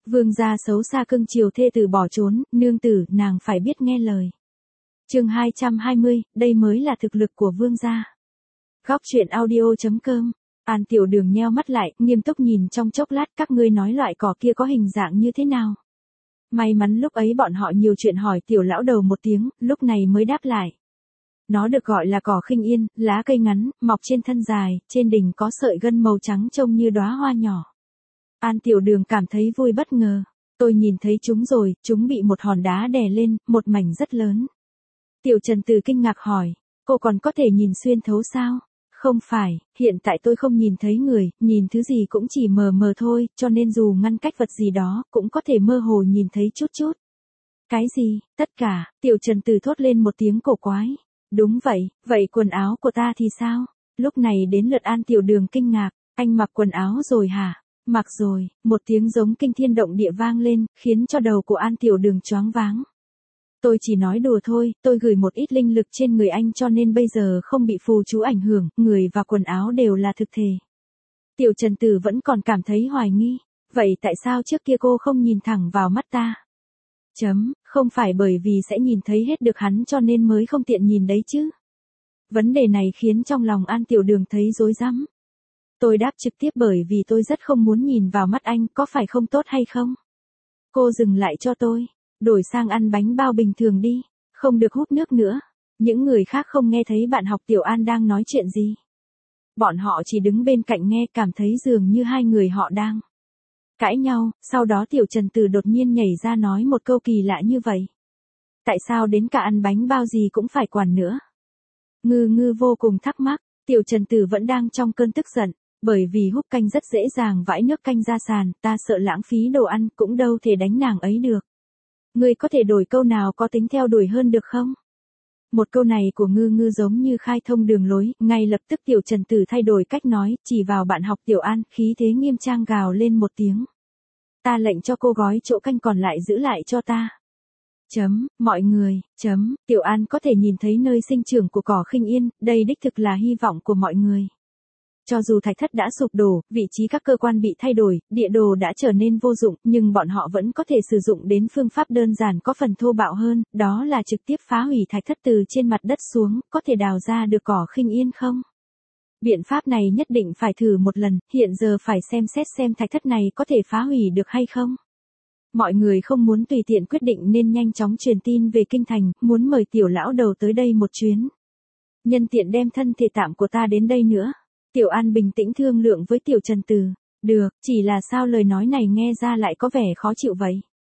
Vương gia xấu xa cưng chiều thê tử bỏ trốn, nương tử, nàng phải biết nghe lời. Chương 220, đây mới là thực lực của vương gia. Góc truyện audio.com. An Tiểu Đường nheo mắt lại, nghiêm túc nhìn trong chốc lát, các ngươi nói loại cỏ kia có hình dạng như thế nào? May mắn lúc ấy bọn họ nhiều chuyện hỏi Tiểu lão đầu một tiếng, lúc này mới đáp lại. Nó được gọi là cỏ khinh yên, lá cây ngắn, mọc trên thân dài, trên đỉnh có sợi gân màu trắng trông như đóa hoa nhỏ. An Tiểu Đường cảm thấy vui bất ngờ. Tôi nhìn thấy chúng rồi, chúng bị một hòn đá đè lên, một mảnh rất lớn. Tiểu Trần Từ kinh ngạc hỏi, cô còn có thể nhìn xuyên thấu sao? Không phải, hiện tại tôi không nhìn thấy người, nhìn thứ gì cũng chỉ mờ mờ thôi, cho nên dù ngăn cách vật gì đó, cũng có thể mơ hồ nhìn thấy chút chút. Cái gì, tất cả, Tiểu Trần Từ thốt lên một tiếng cổ quái. Đúng vậy, vậy quần áo của ta thì sao? Lúc này đến lượt An Tiểu Đường kinh ngạc, anh mặc quần áo rồi hả? Mặc rồi, một tiếng giống kinh thiên động địa vang lên, khiến cho đầu của An Tiểu Đường choáng váng. Tôi chỉ nói đùa thôi, tôi gửi một ít linh lực trên người anh cho nên bây giờ không bị phù chú ảnh hưởng, người và quần áo đều là thực thể. Tiểu Trần Tử vẫn còn cảm thấy hoài nghi, vậy tại sao trước kia cô không nhìn thẳng vào mắt ta? Không phải bởi vì sẽ nhìn thấy hết được hắn cho nên mới không tiện nhìn đấy chứ. Vấn đề này khiến trong lòng An Tiểu Đường thấy rối rắm. Tôi đáp trực tiếp bởi vì tôi rất không muốn nhìn vào mắt anh, có phải không tốt hay không? Cô dừng lại cho tôi, đổi sang ăn bánh bao bình thường đi, không được hút nước nữa. Những người khác không nghe thấy bạn học Tiểu An đang nói chuyện gì. Bọn họ chỉ đứng bên cạnh nghe, cảm thấy dường như hai người họ đang cãi nhau, sau đó Tiểu Trần Tử đột nhiên nhảy ra nói một câu kỳ lạ như vậy. Tại sao đến cả ăn bánh bao gì cũng phải quản nữa? Ngư Ngư vô cùng thắc mắc, Tiểu Trần Tử vẫn đang trong cơn tức giận, bởi vì húp canh rất dễ dàng vãi nước canh ra sàn, ta sợ lãng phí đồ ăn, cũng đâu thể đánh nàng ấy được. Ngươi có thể đổi câu nào có tính theo đuổi hơn được không? Một câu này của Ngư Ngư giống như khai thông đường lối, ngay lập tức Tiểu Trần Tử thay đổi cách nói, chỉ vào bạn học Tiểu An, khí thế nghiêm trang gào lên một tiếng. Ta lệnh cho cô gói chỗ canh còn lại giữ lại cho ta. Mọi người, Tiểu An có thể nhìn thấy nơi sinh trưởng của cỏ khinh yên, đây đích thực là hy vọng của mọi người. Cho dù thạch thất đã sụp đổ, vị trí các cơ quan bị thay đổi, địa đồ đã trở nên vô dụng, nhưng bọn họ vẫn có thể sử dụng đến phương pháp đơn giản có phần thô bạo hơn, đó là trực tiếp phá hủy thạch thất từ trên mặt đất xuống, có thể đào ra được cỏ khinh yên không? Biện pháp này nhất định phải thử một lần, hiện giờ phải xem xét xem thạch thất này có thể phá hủy được hay không. Mọi người không muốn tùy tiện quyết định nên nhanh chóng truyền tin về kinh thành, muốn mời Tiểu lão đầu tới đây một chuyến. Nhân tiện đem thân thể tạm của ta đến đây nữa. Tiểu An bình tĩnh thương lượng với Tiểu Trần Tử. Được, chỉ là sao lời nói này nghe ra lại có vẻ khó chịu vậy?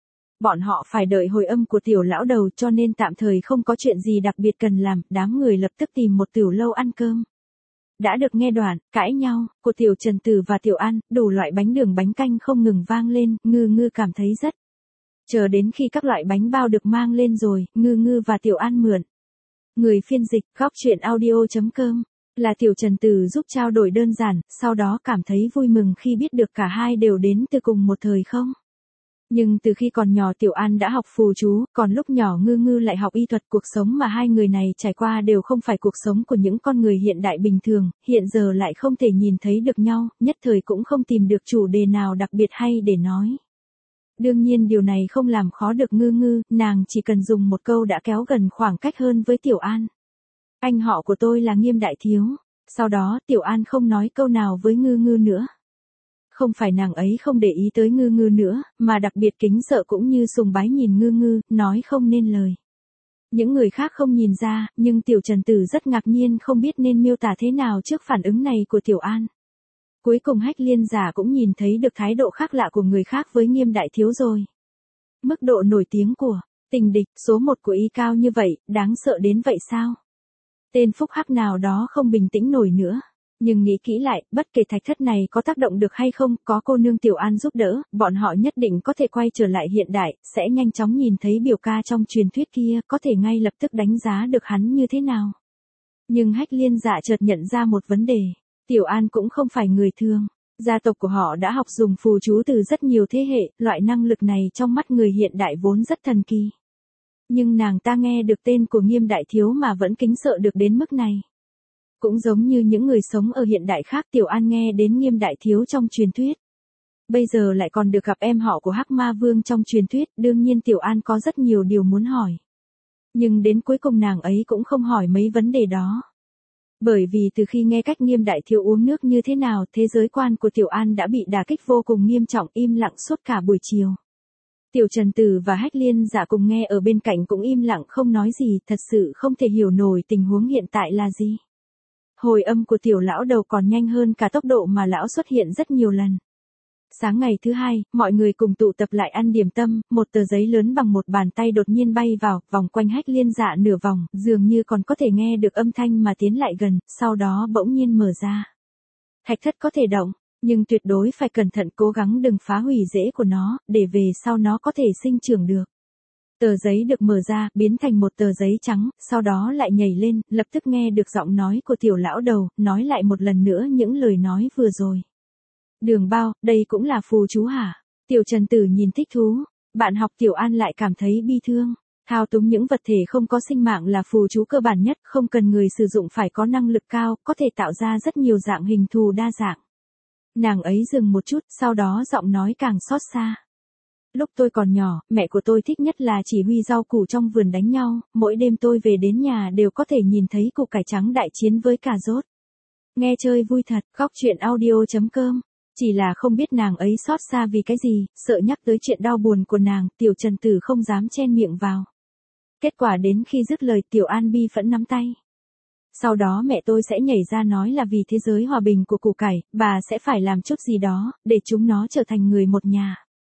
Bọn họ phải đợi hồi âm của Tiểu lão đầu cho nên tạm thời không có chuyện gì đặc biệt cần làm, đám người lập tức tìm một tiểu lâu ăn cơm. Đã được nghe đoạn, cãi nhau, của Tiểu Trần Tử và Tiểu An, đủ loại bánh đường bánh canh không ngừng vang lên, Ngư Ngư cảm thấy rất. Chờ đến khi các loại bánh bao được mang lên rồi, Ngư Ngư và Tiểu An mượn. Người phiên dịch, góc truyện audio.com. Là Tiểu Trần Tử giúp trao đổi đơn giản, sau đó cảm thấy vui mừng khi biết được cả hai đều đến từ cùng một thời không. Nhưng từ khi còn nhỏ Tiểu An đã học phù chú, còn lúc nhỏ Ngư Ngư lại học y thuật, cuộc sống mà hai người này trải qua đều không phải cuộc sống của những con người hiện đại bình thường, hiện giờ lại không thể nhìn thấy được nhau, nhất thời cũng không tìm được chủ đề nào đặc biệt hay để nói. Đương nhiên điều này không làm khó được Ngư Ngư, nàng chỉ cần dùng một câu đã kéo gần khoảng cách hơn với Tiểu An. Anh họ của tôi là Nghiêm đại thiếu. Sau đó Tiểu An không nói câu nào với Ngư Ngư nữa. Không phải nàng ấy không để ý tới Ngư Ngư nữa, mà đặc biệt kính sợ cũng như sùng bái nhìn Ngư Ngư, nói không nên lời. Những người khác không nhìn ra, nhưng Tiểu Trần Tử rất ngạc nhiên không biết nên miêu tả thế nào trước phản ứng này của Tiểu An. Cuối cùng Hách Liên giả cũng nhìn thấy được thái độ khác lạ của người khác với Nghiêm đại thiếu rồi. Mức độ nổi tiếng của tình địch số 1 của y cao như vậy, đáng sợ đến vậy sao? Tên phúc hắc nào đó không bình tĩnh nổi nữa. Nhưng nghĩ kỹ lại, bất kể thạch thất này có tác động được hay không, có cô nương Tiểu An giúp đỡ, bọn họ nhất định có thể quay trở lại hiện đại, sẽ nhanh chóng nhìn thấy biểu ca trong truyền thuyết kia, có thể ngay lập tức đánh giá được hắn như thế nào. Nhưng Hách Liên dạ chợt nhận ra một vấn đề. Tiểu An cũng không phải người thường. Gia tộc của họ đã học dùng phù chú từ rất nhiều thế hệ, loại năng lực này trong mắt người hiện đại vốn rất thần kỳ. Nhưng nàng ta nghe được tên của Nghiêm đại thiếu mà vẫn kính sợ được đến mức này. Cũng giống như những người sống ở hiện đại khác, Tiểu An nghe đến Nghiêm đại thiếu trong truyền thuyết. Bây giờ lại còn được gặp em họ của Hắc Ma Vương trong truyền thuyết, đương nhiên Tiểu An có rất nhiều điều muốn hỏi. Nhưng đến cuối cùng nàng ấy cũng không hỏi mấy vấn đề đó. Bởi vì từ khi nghe cách Nghiêm đại thiếu uống nước như thế nào, thế giới quan của Tiểu An đã bị đả kích vô cùng nghiêm trọng, im lặng suốt cả buổi chiều. Tiểu Trần Tử và Hách Liên Dạ cùng nghe ở bên cạnh cũng im lặng không nói gì, thật sự không thể hiểu nổi tình huống hiện tại là gì. Hồi âm của Tiểu lão đầu còn nhanh hơn cả tốc độ mà lão xuất hiện rất nhiều lần. Sáng ngày thứ hai, mọi người cùng tụ tập lại ăn điểm tâm, một tờ giấy lớn bằng một bàn tay đột nhiên bay vào, vòng quanh Hách Liên Dạ nửa vòng, dường như còn có thể nghe được âm thanh mà tiến lại gần, sau đó bỗng nhiên mở ra. Thạch thất có thể động, nhưng tuyệt đối phải cẩn thận, cố gắng đừng phá hủy rễ của nó, để về sau nó có thể sinh trưởng được. Tờ giấy được mở ra, biến thành một tờ giấy trắng, sau đó lại nhảy lên, lập tức nghe được giọng nói của Tiểu lão đầu, nói lại một lần nữa những lời nói vừa rồi. Đường Bao, đây cũng là phù chú hả? Tiểu Trần Tử nhìn thích thú, bạn học Tiểu An lại cảm thấy bi thương. Thao túng những vật thể không có sinh mạng là phù chú cơ bản nhất, không cần người sử dụng phải có năng lực cao, có thể tạo ra rất nhiều dạng hình thù đa dạng. Nàng ấy dừng một chút, sau đó giọng nói càng xót xa. Lúc tôi còn nhỏ, mẹ của tôi thích nhất là chỉ huy rau củ trong vườn đánh nhau, mỗi đêm tôi về đến nhà đều có thể nhìn thấy củ cải trắng đại chiến với cà rốt. Nghe chơi vui thật, góc truyện audio.com. Chỉ là không biết nàng ấy xót xa vì cái gì, sợ nhắc tới chuyện đau buồn của nàng, Tiểu Trần Tử không dám chen miệng vào. Kết quả đến khi dứt lời, Tiểu An bi phẫn nắm tay. Sau đó mẹ tôi sẽ nhảy ra nói là vì thế giới hòa bình của củ cải, bà sẽ phải làm chút gì đó, để chúng nó trở thành người một nhà.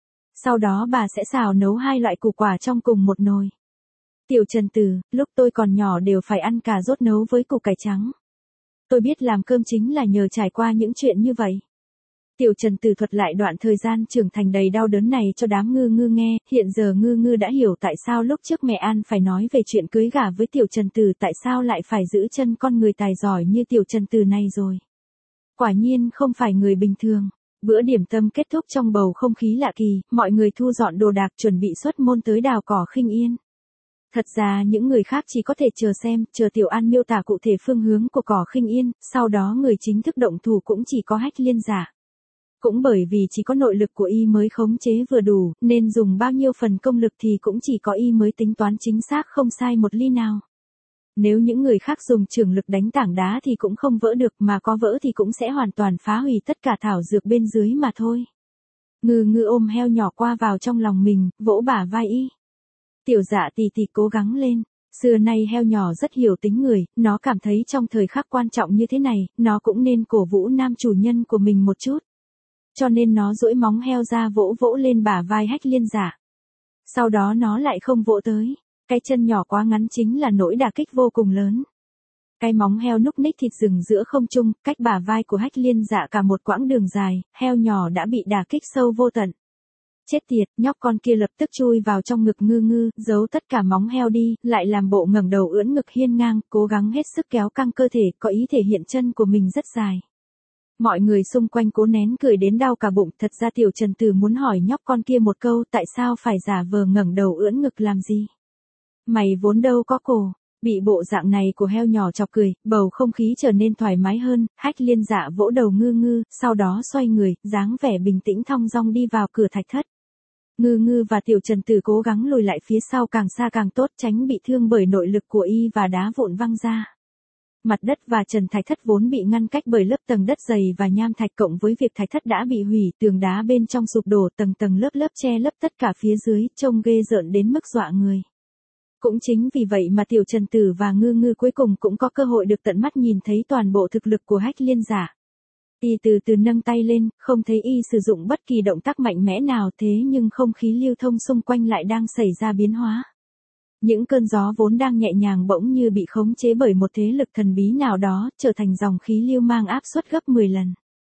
Sau đó bà sẽ xào nấu hai loại củ quả trong cùng một nồi. Tiểu Trần Tử, lúc tôi còn nhỏ đều phải ăn cà rốt nấu với củ cải trắng. Tôi biết làm cơm chính là nhờ trải qua những chuyện như vậy. Tiểu Trần Tử thuật lại đoạn thời gian trưởng thành đầy đau đớn này cho đám ngư ngư nghe, hiện giờ ngư ngư đã hiểu tại sao lúc trước mẹ An phải nói về chuyện cưới gả với Tiểu Trần Tử, tại sao lại phải giữ chân con người tài giỏi như Tiểu Trần Tử này rồi. Quả nhiên không phải người bình thường. Bữa điểm tâm kết thúc trong bầu không khí lạ kỳ, mọi người thu dọn đồ đạc chuẩn bị xuất môn tới đào cỏ Khinh Yên. Thật ra những người khác chỉ có thể chờ xem, chờ Tiểu An miêu tả cụ thể phương hướng của cỏ Khinh Yên, sau đó người chính thức động thủ cũng chỉ có Hách Liên Dạ. Cũng bởi vì chỉ có nội lực của y mới khống chế vừa đủ, nên dùng bao nhiêu phần công lực thì cũng chỉ có y mới tính toán chính xác không sai một ly nào. Nếu những người khác dùng trường lực đánh tảng đá thì cũng không vỡ được, mà có vỡ thì cũng sẽ hoàn toàn phá hủy tất cả thảo dược bên dưới mà thôi. Ngư ngư ôm heo nhỏ qua vào trong lòng mình, vỗ bả vai y. Tiểu Dạ tì tì cố gắng lên. Xưa nay heo nhỏ rất hiểu tính người, nó cảm thấy trong thời khắc quan trọng như thế này, nó cũng nên cổ vũ nam chủ nhân của mình một chút. Cho nên nó duỗi móng heo ra vỗ vỗ lên bả vai Hách Liên Dạ. Sau đó nó lại không vỗ tới. Cái chân nhỏ quá ngắn chính là nỗi đả kích vô cùng lớn. Cái móng heo núc ních thịt rừng giữa không trung, cách bả vai của Hách Liên Dạ cả một quãng đường dài, heo nhỏ đã bị đả kích sâu vô tận. Chết tiệt, nhóc con kia lập tức chui vào trong ngực ngư ngư, giấu tất cả móng heo đi, lại làm bộ ngẩng đầu ưỡn ngực hiên ngang, cố gắng hết sức kéo căng cơ thể, có ý thể hiện chân của mình rất dài. Mọi người xung quanh cố nén cười đến đau cả bụng, thật ra Tiểu Trần Tử muốn hỏi nhóc con kia một câu, tại sao phải giả vờ ngẩng đầu ưỡn ngực làm gì? Mày vốn đâu có cổ. Bị bộ dạng này của heo nhỏ chọc cười, bầu không khí trở nên thoải mái hơn, Hách Liên Dạ vỗ đầu ngư ngư, sau đó xoay người, dáng vẻ bình tĩnh thong dong đi vào cửa thạch thất. Ngư ngư và Tiểu Trần Tử cố gắng lùi lại phía sau càng xa càng tốt, tránh bị thương bởi nội lực của y và đá vụn văng ra. Mặt đất và trần thạch thất vốn bị ngăn cách bởi lớp tầng đất dày và nham thạch, cộng với việc thạch thất đã bị hủy, tường đá bên trong sụp đổ, tầng tầng lớp lớp che lấp tất cả phía dưới, trông ghê rợn đến mức dọa người. Cũng chính vì vậy mà Tiểu Trần Tử và ngư ngư cuối cùng cũng có cơ hội được tận mắt nhìn thấy toàn bộ thực lực của Hách Liên Dạ. Y từ từ nâng tay lên, không thấy y sử dụng bất kỳ động tác mạnh mẽ nào, thế nhưng không khí lưu thông xung quanh lại đang xảy ra biến hóa. Những cơn gió vốn đang nhẹ nhàng bỗng như bị khống chế bởi một thế lực thần bí nào đó, trở thành dòng khí lưu mang áp suất gấp 10 lần.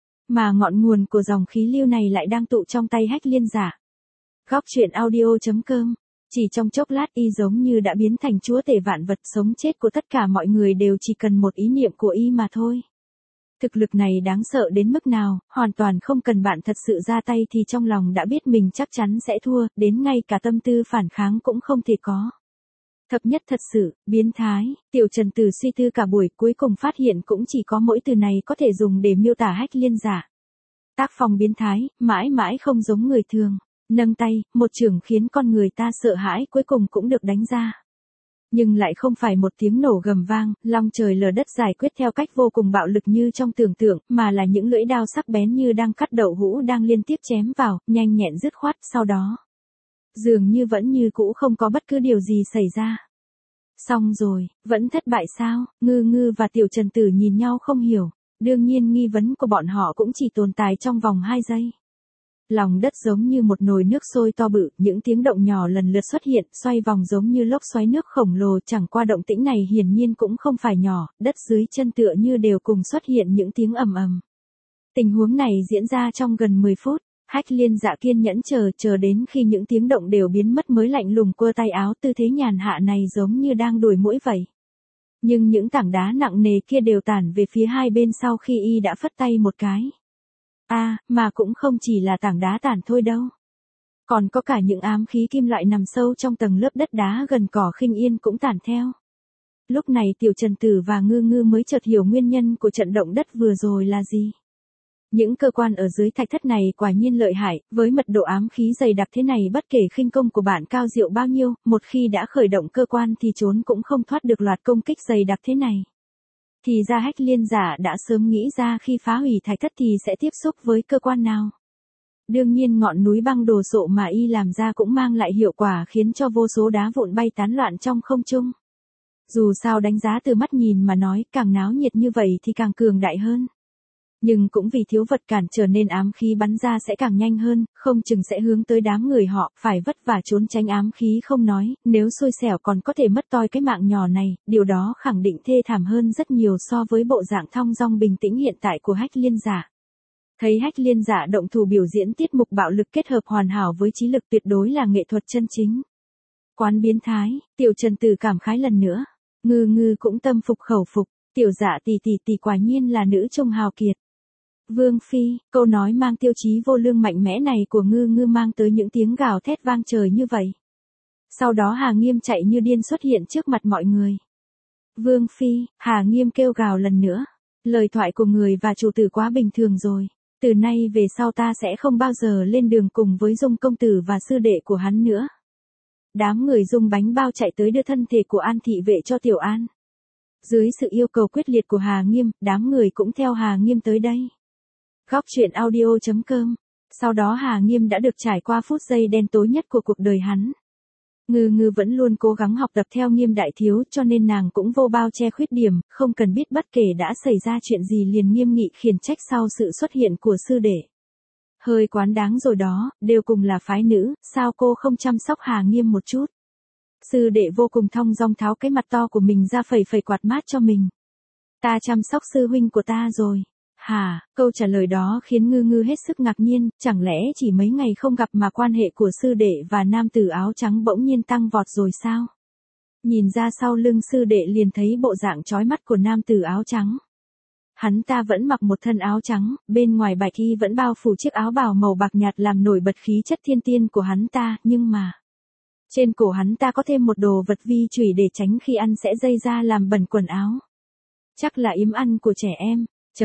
Mà ngọn nguồn của dòng khí lưu này lại đang tụ trong tay Hách Liên Dạ. Góc truyện audio.com. Chỉ trong chốc lát y giống như đã biến thành chúa tể vạn vật, sống chết của tất cả mọi người đều chỉ cần một ý niệm của y mà thôi. Thực lực này đáng sợ đến mức nào, hoàn toàn không cần bạn thật sự ra tay thì trong lòng đã biết mình chắc chắn sẽ thua, đến ngay cả tâm tư phản kháng cũng không thể có. Thập nhất thật sự, biến thái, Tiểu Trần Tử suy tư cả buổi, cuối cùng phát hiện cũng chỉ có mỗi từ này có thể dùng để miêu tả Hách Liên Dạ. Tác phong biến thái, mãi mãi không giống người thường. Nâng tay, một chưởng khiến con người ta sợ hãi cuối cùng cũng được đánh ra. Nhưng lại không phải một tiếng nổ gầm vang, long trời lở đất giải quyết theo cách vô cùng bạo lực như trong tưởng tượng, mà là những lưỡi đao sắc bén như đang cắt đậu hũ đang liên tiếp chém vào, nhanh nhẹn dứt khoát, sau đó. Dường như vẫn như cũ không có bất cứ điều gì xảy ra. Xong rồi, vẫn thất bại sao? Ngư Ngư và Tiểu Trần Tử nhìn nhau không hiểu. Đương nhiên nghi vấn của bọn họ cũng chỉ tồn tại trong vòng 2 giây. Lòng đất giống như một nồi nước sôi to bự, những tiếng động nhỏ lần lượt xuất hiện, xoay vòng giống như lốc xoáy nước khổng lồ, chẳng qua động tĩnh này hiển nhiên cũng không phải nhỏ, đất dưới chân tựa như đều cùng xuất hiện những tiếng ầm ầm. Tình huống này diễn ra trong gần 10 phút, Hách Liên Dạ kiên nhẫn chờ đến khi những tiếng động đều biến mất mới lạnh lùng quơ tay áo, tư thế nhàn hạ này giống như đang đuổi muỗi vậy. Nhưng những tảng đá nặng nề kia đều tản về phía hai bên sau khi y đã phất tay một cái. Mà cũng không chỉ là tảng đá tản thôi đâu. Còn có cả những ám khí kim loại nằm sâu trong tầng lớp đất đá gần cỏ Khinh Yên cũng tản theo. Lúc này Tiểu Trần Tử và Ngư Ngư mới chợt hiểu nguyên nhân của trận động đất vừa rồi là gì. Những cơ quan ở dưới thạch thất này quả nhiên lợi hại, với mật độ ám khí dày đặc thế này bất kể khinh công của bạn cao diệu bao nhiêu, một khi đã khởi động cơ quan thì trốn cũng không thoát được loạt công kích dày đặc thế này. Thì ra Hách Liên Giả đã sớm nghĩ ra khi phá hủy thạch thất thì sẽ tiếp xúc với cơ quan nào. Đương nhiên ngọn núi băng đồ sộ mà y làm ra cũng mang lại hiệu quả khiến cho vô số đá vụn bay tán loạn trong không trung. Dù sao đánh giá từ mắt nhìn mà nói, càng náo nhiệt như vậy thì càng cường đại hơn. Nhưng cũng vì thiếu vật cản trở nên ám khí bắn ra sẽ càng nhanh hơn, không chừng sẽ hướng tới đám người họ, phải vất vả trốn tránh ám khí không nói, nếu xui xẻo còn có thể mất toi cái mạng nhỏ này, điều đó khẳng định thê thảm hơn rất nhiều so với bộ dạng thong dong bình tĩnh hiện tại của Hách Liên Giả. Thấy Hách Liên Giả động thủ biểu diễn tiết mục bạo lực kết hợp hoàn hảo với trí lực tuyệt đối là nghệ thuật chân chính. Quán biến thái, Tiểu Trần Tử cảm khái lần nữa. Ngư Ngư cũng tâm phục khẩu phục, Tiểu Dạ tỷ quả nhiên là nữ trung hào kiệt. Vương Phi, câu nói mang tiêu chí vô lương mạnh mẽ này của Ngư Ngư mang tới những tiếng gào thét vang trời như vậy. Sau đó Hà Nghiêm chạy như điên xuất hiện trước mặt mọi người. Vương Phi, Hà Nghiêm kêu gào lần nữa. Lời thoại của người và chủ tử quá bình thường rồi. Từ nay về sau ta sẽ không bao giờ lên đường cùng với Dung công tử và sư đệ của hắn nữa. Đám người Dung bánh bao chạy tới đưa thân thể của An thị vệ cho Tiểu An. Dưới sự yêu cầu quyết liệt của Hà Nghiêm, đám người cũng theo Hà Nghiêm tới đây. Góc truyện audio.com. Sau đó Hà Nghiêm đã được trải qua phút giây đen tối nhất của cuộc đời hắn. Ngư Ngư vẫn luôn cố gắng học tập theo Nghiêm đại thiếu cho nên nàng cũng vô bao che khuyết điểm, không cần biết bất kể đã xảy ra chuyện gì liền nghiêm nghị khiển trách sau sự xuất hiện của sư đệ. Hơi quán đáng rồi đó, đều cùng là phái nữ, sao cô không chăm sóc Hà Nghiêm một chút. Sư đệ vô cùng thong dong tháo cái mặt to của mình ra phẩy quạt mát cho mình. Ta chăm sóc sư huynh của ta rồi. Hả, câu trả lời đó khiến Ngư Ngư hết sức ngạc nhiên, chẳng lẽ chỉ mấy ngày không gặp mà quan hệ của sư đệ và nam tử áo trắng bỗng nhiên tăng vọt rồi sao? Nhìn ra sau lưng sư đệ liền thấy bộ dạng chói mắt của nam tử áo trắng. Hắn ta vẫn mặc một thân áo trắng, bên ngoài bạch y vẫn bao phủ chiếc áo bào màu bạc nhạt làm nổi bật khí chất thiên tiên của hắn ta, nhưng mà trên cổ hắn ta có thêm một đồ vật vi chủy để tránh khi ăn sẽ dây ra làm bẩn quần áo. Chắc là yếm ăn của trẻ em.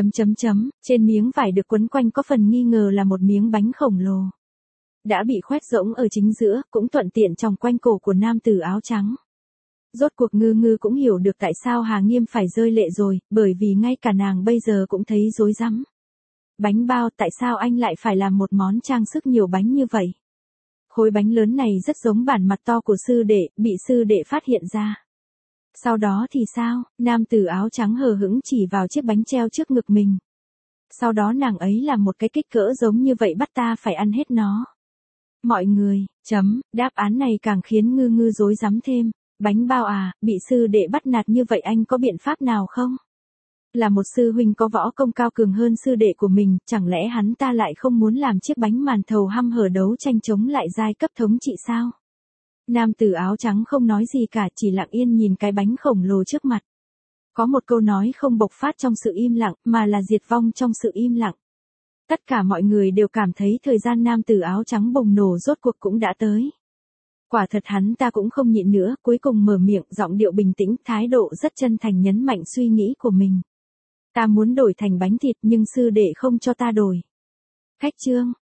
Trên miếng vải được quấn quanh có phần nghi ngờ là một miếng bánh khổng lồ. Đã bị khoét rỗng ở chính giữa, cũng thuận tiện tròng quanh cổ của nam tử áo trắng. Rốt cuộc Ngư Ngư cũng hiểu được tại sao Hà Nghiêm phải rơi lệ rồi, bởi vì ngay cả nàng bây giờ cũng thấy rối rắm. Bánh bao, tại sao anh lại phải làm một món trang sức nhiều bánh như vậy? Khối bánh lớn này rất giống bản mặt to của sư đệ, bị sư đệ phát hiện ra. Sau đó thì sao? Nam tử áo trắng hờ hững chỉ vào chiếc bánh treo trước ngực mình. Sau đó nàng ấy làm một cái kích cỡ giống như vậy bắt ta phải ăn hết nó. Mọi người, đáp án này càng khiến Ngư Ngư rối rắm thêm. Bánh bao à, bị sư đệ bắt nạt như vậy anh có biện pháp nào không? Là một sư huynh có võ công cao cường hơn sư đệ của mình, chẳng lẽ hắn ta lại không muốn làm chiếc bánh màn thầu hăm hở đấu tranh chống lại giai cấp thống trị sao? Nam tử áo trắng không nói gì cả, chỉ lặng yên nhìn cái bánh khổng lồ trước mặt. Có một câu nói không bộc phát trong sự im lặng, mà là diệt vong trong sự im lặng. Tất cả mọi người đều cảm thấy thời gian nam tử áo trắng bùng nổ rốt cuộc cũng đã tới. Quả thật hắn ta cũng không nhịn nữa, cuối cùng mở miệng, giọng điệu bình tĩnh, thái độ rất chân thành nhấn mạnh suy nghĩ của mình. Ta muốn đổi thành bánh thịt nhưng sư đệ không cho ta đổi. Khách chương.